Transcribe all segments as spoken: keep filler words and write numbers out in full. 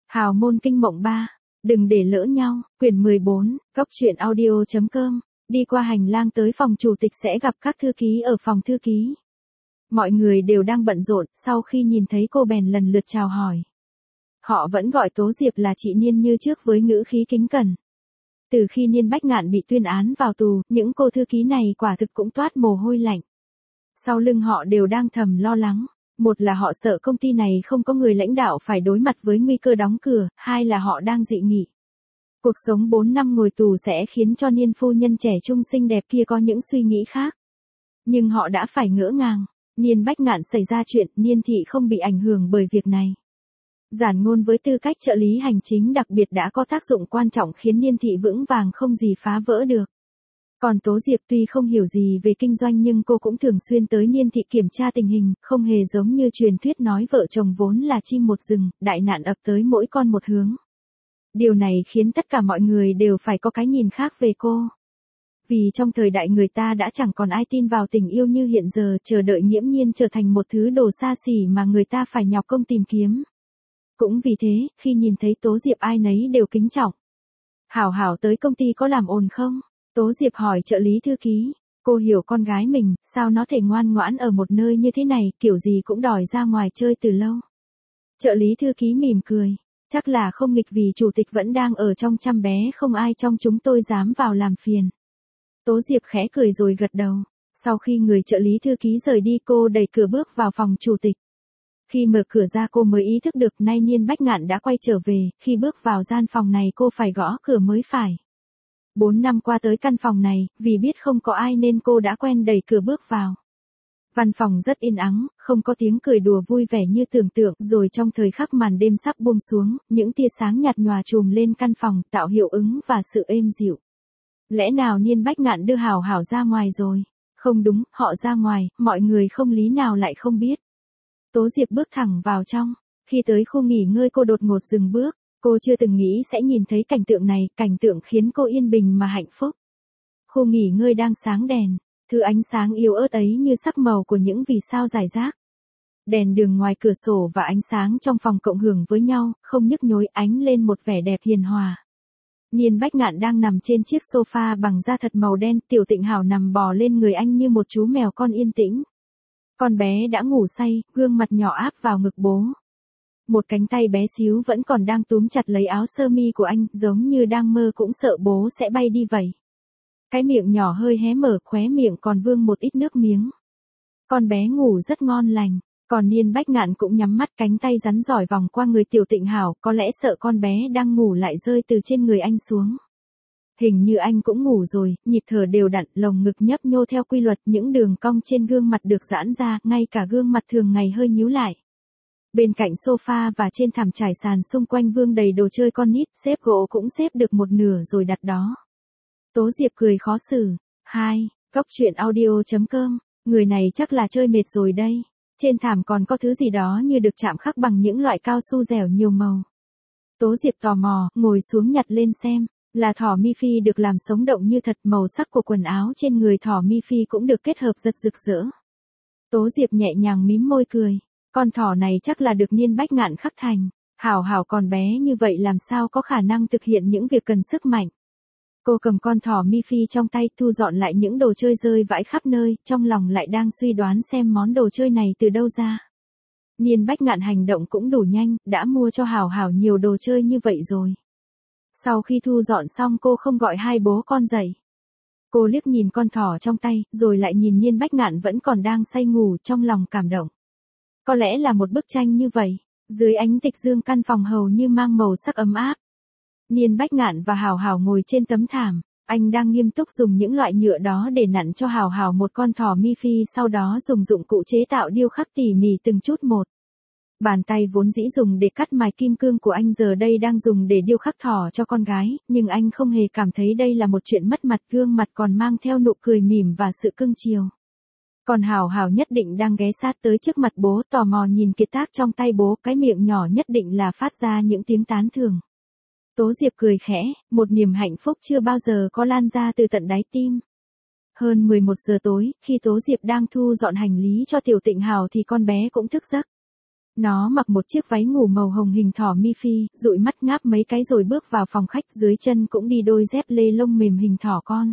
Hào môn kinh mộng ba. Đừng để lỡ nhau. Quyển mười bốn, Cốc truyện audio.com. Đi qua hành lang tới phòng chủ tịch sẽ gặp các thư ký ở phòng thư ký. Mọi người đều đang bận rộn, sau khi nhìn thấy cô bèn lần lượt chào hỏi. Họ vẫn gọi Tố Diệp là chị Niên như trước với ngữ khí kính cẩn. Từ khi Niên Bách Ngạn bị tuyên án vào tù, những cô thư ký này quả thực cũng toát mồ hôi lạnh. Sau lưng họ đều đang thầm lo lắng. Một là họ sợ công ty này không có người lãnh đạo phải đối mặt với nguy cơ đóng cửa, hai là họ đang dị nghị. Cuộc sống bốn năm ngồi tù sẽ khiến cho Niên phu nhân trẻ trung xinh đẹp kia có những suy nghĩ khác. Nhưng họ đã phải ngỡ ngàng. Niên Bách Ngạn xảy ra chuyện, Niên thị không bị ảnh hưởng bởi việc này. Giản Ngôn với tư cách trợ lý hành chính đặc biệt đã có tác dụng quan trọng khiến Niên thị vững vàng không gì phá vỡ được. Còn Tố Diệp tuy không hiểu gì về kinh doanh nhưng cô cũng thường xuyên tới Niên thị kiểm tra tình hình, không hề giống như truyền thuyết nói vợ chồng vốn là chim một rừng, đại nạn ập tới mỗi con một hướng. Điều này khiến tất cả mọi người đều phải có cái nhìn khác về cô. Vì trong thời đại người ta đã chẳng còn ai tin vào tình yêu như hiện giờ, chờ đợi Nghiễm Nhiên trở thành một thứ đồ xa xỉ mà người ta phải nhọc công tìm kiếm. Cũng vì thế, khi nhìn thấy Tố Diệp ai nấy đều kính trọng. Hảo Hảo tới công ty có làm ồn không? Tố Diệp hỏi trợ lý thư ký. Cô hiểu con gái mình, sao nó thể ngoan ngoãn ở một nơi như thế này, kiểu gì cũng đòi ra ngoài chơi từ lâu. Trợ lý thư ký mỉm cười. Chắc là không nghịch vì chủ tịch vẫn đang ở trong chăm bé, không ai trong chúng tôi dám vào làm phiền. Tố Diệp khẽ cười rồi gật đầu. Sau khi người trợ lý thư ký rời đi cô đẩy cửa bước vào phòng chủ tịch. Khi mở cửa ra cô mới ý thức được nay Niên Bách Ngạn đã quay trở về, khi bước vào gian phòng này cô phải gõ cửa mới phải. Bốn năm qua tới căn phòng này, vì biết không có ai nên cô đã quen đẩy cửa bước vào. Văn phòng rất yên ắng, không có tiếng cười đùa vui vẻ như tưởng tượng, rồi trong thời khắc màn đêm sắp buông xuống, những tia sáng nhạt nhòa trùm lên căn phòng, tạo hiệu ứng và sự êm dịu. Lẽ nào Niên Bách Ngạn đưa Hảo Hảo ra ngoài rồi? Không đúng, họ ra ngoài, mọi người không lý nào lại không biết. Tố Diệp bước thẳng vào trong. Khi tới khu nghỉ ngơi cô đột ngột dừng bước. Cô chưa từng nghĩ sẽ nhìn thấy cảnh tượng này, cảnh tượng khiến cô yên bình mà hạnh phúc. Khu nghỉ ngơi đang sáng đèn. Thứ ánh sáng yếu ớt ấy như sắc màu của những vì sao rải rác. Đèn đường ngoài cửa sổ và ánh sáng trong phòng cộng hưởng với nhau, không nhức nhối, ánh lên một vẻ đẹp hiền hòa. Niên Bách Ngạn đang nằm trên chiếc sofa bằng da thật màu đen, Tiểu Tịnh Hảo nằm bò lên người anh như một chú mèo con yên tĩnh. Con bé đã ngủ say, gương mặt nhỏ áp vào ngực bố. Một cánh tay bé xíu vẫn còn đang túm chặt lấy áo sơ mi của anh, giống như đang mơ cũng sợ bố sẽ bay đi vậy. Cái miệng nhỏ hơi hé mở, khóe miệng còn vương một ít nước miếng. Con bé ngủ rất ngon lành, còn Niên Bách Ngạn cũng nhắm mắt, cánh tay rắn rỏi vòng qua người Tiểu Tịnh Hảo, có lẽ sợ con bé đang ngủ lại rơi từ trên người anh xuống. Hình như anh cũng ngủ rồi, nhịp thở đều đặn, lồng ngực nhấp nhô theo quy luật, những đường cong trên gương mặt được giãn ra, ngay cả gương mặt thường ngày hơi nhíu lại. Bên cạnh sofa và trên thảm trải sàn xung quanh vương đầy đồ chơi con nít, xếp gỗ cũng xếp được một nửa rồi đặt đó. Tố Diệp cười khó xử. Hai, Cốc truyện audio.com, người này chắc là chơi mệt rồi đây. Trên thảm còn có thứ gì đó như được chạm khắc bằng những loại cao su dẻo nhiều màu. Tố Diệp tò mò, ngồi xuống nhặt lên xem. Là thỏ mi phi được làm sống động như thật, màu sắc của quần áo trên người thỏ mi phi cũng được kết hợp rất rực rỡ. Tố Diệp nhẹ nhàng mím môi cười. Con thỏ này chắc là được Niên Bách Ngạn khắc thành. Hảo Hảo còn bé như vậy làm sao có khả năng thực hiện những việc cần sức mạnh. Cô cầm con thỏ mi phi trong tay, thu dọn lại những đồ chơi rơi vãi khắp nơi, trong lòng lại đang suy đoán xem món đồ chơi này từ đâu ra. Niên Bách Ngạn hành động cũng đủ nhanh, đã mua cho Hảo Hảo nhiều đồ chơi như vậy rồi. Sau khi thu dọn xong cô không gọi hai bố con dậy. Cô liếc nhìn con thỏ trong tay, rồi lại nhìn Niên Bách Ngạn vẫn còn đang say ngủ, trong lòng cảm động. Có lẽ là một bức tranh như vậy, dưới ánh tịch dương căn phòng hầu như mang màu sắc ấm áp. Niên Bách Ngạn và Hảo Hảo ngồi trên tấm thảm, anh đang nghiêm túc dùng những loại nhựa đó để nặn cho Hảo Hảo một con thỏ mi phi, sau đó dùng dụng cụ chế tạo điêu khắc tỉ mỉ từng chút một. Bàn tay vốn dĩ dùng để cắt mài kim cương của anh giờ đây đang dùng để điêu khắc thỏ cho con gái, nhưng anh không hề cảm thấy đây là một chuyện mất mặt, gương mặt còn mang theo nụ cười mỉm và sự cưng chiều. Còn Hảo Hảo nhất định đang ghé sát tới trước mặt bố, tò mò nhìn kiệt tác trong tay bố, cái miệng nhỏ nhất định là phát ra những tiếng tán thưởng. Tố Diệp cười khẽ, một niềm hạnh phúc chưa bao giờ có lan ra từ tận đáy tim. Hơn mười một giờ tối, khi Tố Diệp đang thu dọn hành lý cho Tiểu Tịnh Hảo thì con bé cũng thức giấc. Nó mặc một chiếc váy ngủ màu hồng hình thỏ mi phi, dụi mắt ngáp mấy cái rồi bước vào phòng khách, dưới chân cũng đi đôi dép lê lông mềm hình thỏ con.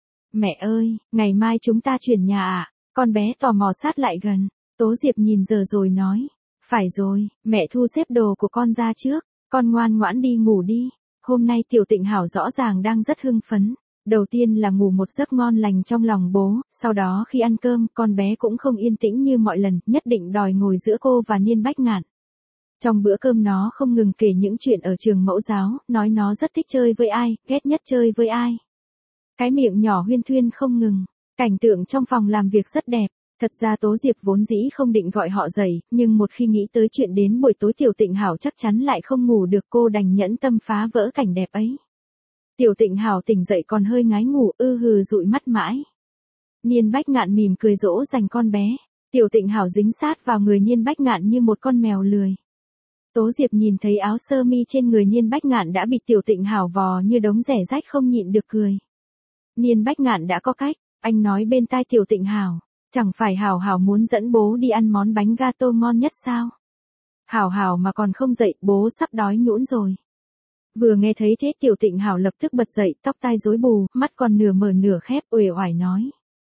Mẹ ơi, ngày mai chúng ta chuyển nhà à? Con bé tò mò sát lại gần. Tố Diệp nhìn giờ rồi nói. Phải rồi, mẹ thu xếp đồ của con ra trước, con ngoan ngoãn đi ngủ đi. Hôm nay Tiểu Tịnh Hảo rõ ràng đang rất hưng phấn. Đầu tiên là ngủ một giấc ngon lành trong lòng bố, sau đó khi ăn cơm, con bé cũng không yên tĩnh như mọi lần, nhất định đòi ngồi giữa cô và Niên Bách Ngạn. Trong bữa cơm nó không ngừng kể những chuyện ở trường mẫu giáo, nói nó rất thích chơi với ai, ghét nhất chơi với ai. Cái miệng nhỏ huyên thuyên không ngừng, cảnh tượng trong phòng làm việc rất đẹp. Thật ra Tố Diệp vốn dĩ không định gọi họ dậy, nhưng một khi nghĩ tới chuyện đến buổi tối Tiểu Tịnh Hảo chắc chắn lại không ngủ được, cô đành nhẫn tâm phá vỡ cảnh đẹp ấy. Tiểu Tịnh Hảo tỉnh dậy còn hơi ngái ngủ, ư hừ dụi mắt mãi. Niên Bách Ngạn mỉm cười dỗ dành con bé. Tiểu Tịnh Hảo dính sát vào người Niên Bách Ngạn như một con mèo lười. Tố Diệp nhìn thấy áo sơ mi trên người Niên Bách Ngạn đã bị Tiểu Tịnh Hảo vò như đống rẻ rách không nhịn được cười. Niên Bách Ngạn đã có cách, anh nói bên tai Tiểu Tịnh Hảo. Chẳng phải Hảo Hảo muốn dẫn bố đi ăn món bánh gato ngon nhất sao? Hảo Hảo mà còn không dậy, bố sắp đói nhũn rồi. Vừa nghe thấy thế Tiểu Tịnh Hảo lập tức bật dậy, tóc tai rối bù, mắt còn nửa mở nửa khép, uể oải nói.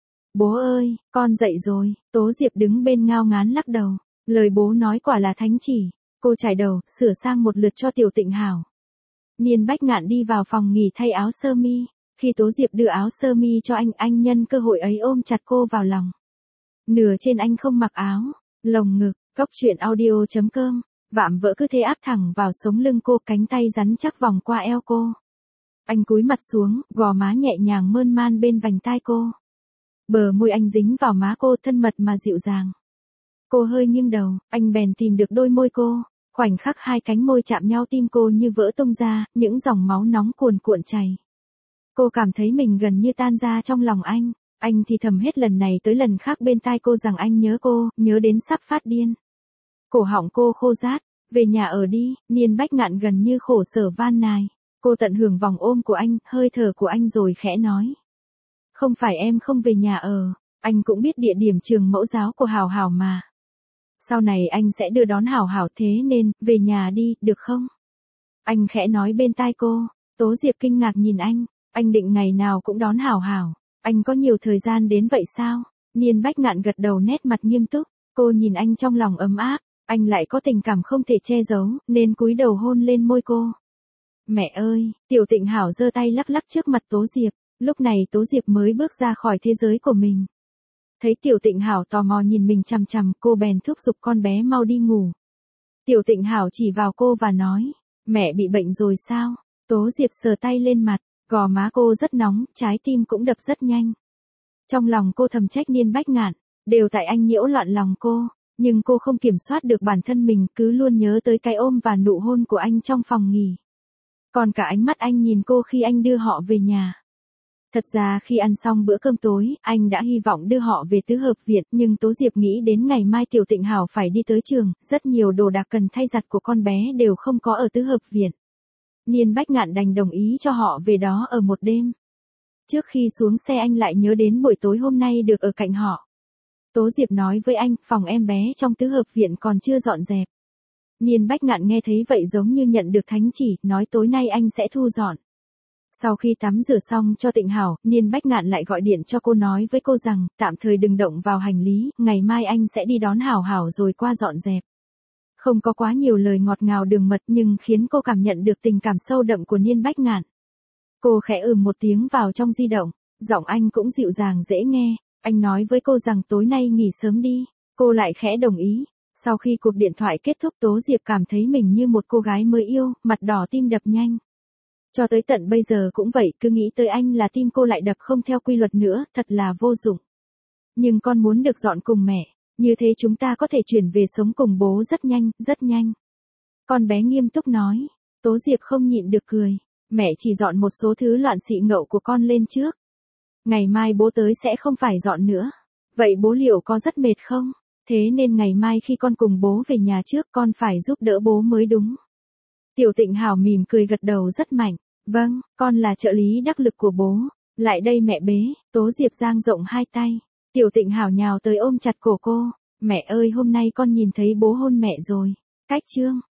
Bố ơi, con dậy rồi. Tố Diệp đứng bên ngao ngán lắc đầu. Lời bố nói quả là thánh chỉ. Cô chải đầu, sửa sang một lượt cho Tiểu Tịnh Hảo. Niên Bách Ngạn đi vào phòng nghỉ thay áo sơ mi. Khi Tố Diệp đưa áo sơ mi cho anh, anh nhân cơ hội ấy ôm chặt cô vào lòng. Nửa trên anh không mặc áo, lồng ngực, góc truyện audio chấm com. Vạm vỡ cứ thế áp thẳng vào sống lưng cô, cánh tay rắn chắc vòng qua eo cô. Anh cúi mặt xuống, gò má nhẹ nhàng mơn man bên vành tai cô. Bờ môi anh dính vào má cô, thân mật mà dịu dàng. Cô hơi nghiêng đầu, anh bèn tìm được đôi môi cô. Khoảnh khắc hai cánh môi chạm nhau, tim cô như vỡ tung ra, những dòng máu nóng cuồn cuộn chảy. Cô cảm thấy mình gần như tan ra trong lòng anh. Anh thì thầm hết lần này tới lần khác bên tai cô rằng anh nhớ cô, nhớ đến sắp phát điên. Cổ họng cô khô rát. Về nhà ở đi. Niên Bách Ngạn gần như khổ sở van nài. Cô tận hưởng vòng ôm của anh, hơi thở của anh rồi khẽ nói. Không phải em không về nhà ở, anh cũng biết địa điểm trường mẫu giáo của Hảo Hảo mà. Sau này anh sẽ đưa đón Hảo Hảo, thế nên, về nhà đi, được không? Anh khẽ nói bên tai cô. Tố Diệp kinh ngạc nhìn anh. Anh định ngày nào cũng đón Hảo Hảo. Anh có nhiều thời gian đến vậy sao? Niên Bách Ngạn gật đầu nét mặt nghiêm túc. Cô nhìn anh trong lòng ấm áp. Anh lại có tình cảm không thể che giấu, nên cúi đầu hôn lên môi cô. Mẹ ơi, Tiểu Tịnh Hảo giơ tay lắc lắc trước mặt Tố Diệp. Lúc này Tố Diệp mới bước ra khỏi thế giới của mình. Thấy Tiểu Tịnh Hảo tò mò nhìn mình chằm chằm, cô bèn thúc giục con bé mau đi ngủ. Tiểu Tịnh Hảo chỉ vào cô và nói, mẹ bị bệnh rồi sao? Tố Diệp sờ tay lên mặt, gò má cô rất nóng, trái tim cũng đập rất nhanh. Trong lòng cô thầm trách Niên Bách Ngạn, đều tại anh nhiễu loạn lòng cô. Nhưng cô không kiểm soát được bản thân mình, cứ luôn nhớ tới cái ôm và nụ hôn của anh trong phòng nghỉ. Còn cả ánh mắt anh nhìn cô khi anh đưa họ về nhà. Thật ra khi ăn xong bữa cơm tối, anh đã hy vọng đưa họ về tứ hợp viện, nhưng Tố Diệp nghĩ đến ngày mai Tiểu Tịnh Hảo phải đi tới trường, rất nhiều đồ đạc cần thay giặt của con bé đều không có ở tứ hợp viện. Niên Bách Ngạn đành đồng ý cho họ về đó ở một đêm. Trước khi xuống xe anh lại nhớ đến buổi tối hôm nay được ở cạnh họ. Tố Diệp nói với anh, phòng em bé trong tứ hợp viện còn chưa dọn dẹp. Niên Bách Ngạn nghe thấy vậy giống như nhận được thánh chỉ, nói tối nay anh sẽ thu dọn. Sau khi tắm rửa xong cho Tịnh Hảo, Niên Bách Ngạn lại gọi điện cho cô nói với cô rằng, tạm thời đừng động vào hành lý, ngày mai anh sẽ đi đón Hảo Hảo rồi qua dọn dẹp. Không có quá nhiều lời ngọt ngào đường mật nhưng khiến cô cảm nhận được tình cảm sâu đậm của Niên Bách Ngạn. Cô khẽ ừm một tiếng vào trong di động, giọng anh cũng dịu dàng dễ nghe. Anh nói với cô rằng tối nay nghỉ sớm đi. Cô lại khẽ đồng ý. Sau khi cuộc điện thoại kết thúc Tố Diệp cảm thấy mình như một cô gái mới yêu, mặt đỏ tim đập nhanh. Cho tới tận bây giờ cũng vậy, cứ nghĩ tới anh là tim cô lại đập không theo quy luật nữa, thật là vô dụng. Nhưng con muốn được dọn cùng mẹ, như thế chúng ta có thể chuyển về sống cùng bố rất nhanh, rất nhanh. Con bé nghiêm túc nói. Tố Diệp không nhịn được cười. Mẹ chỉ dọn một số thứ loạn xị ngậu của con lên trước. Ngày mai bố tới sẽ không phải dọn nữa. Vậy bố liệu có rất mệt không? Thế nên ngày mai khi con cùng bố về nhà trước con phải giúp đỡ bố mới đúng. Tiểu Tịnh Hảo mỉm cười gật đầu rất mạnh. Vâng, con là trợ lý đắc lực của bố. Lại đây mẹ bế. Tố Diệp dang rộng hai tay. Tiểu Tịnh Hảo nhào tới ôm chặt cổ cô. Mẹ ơi hôm nay con nhìn thấy bố hôn mẹ rồi. Cách chương.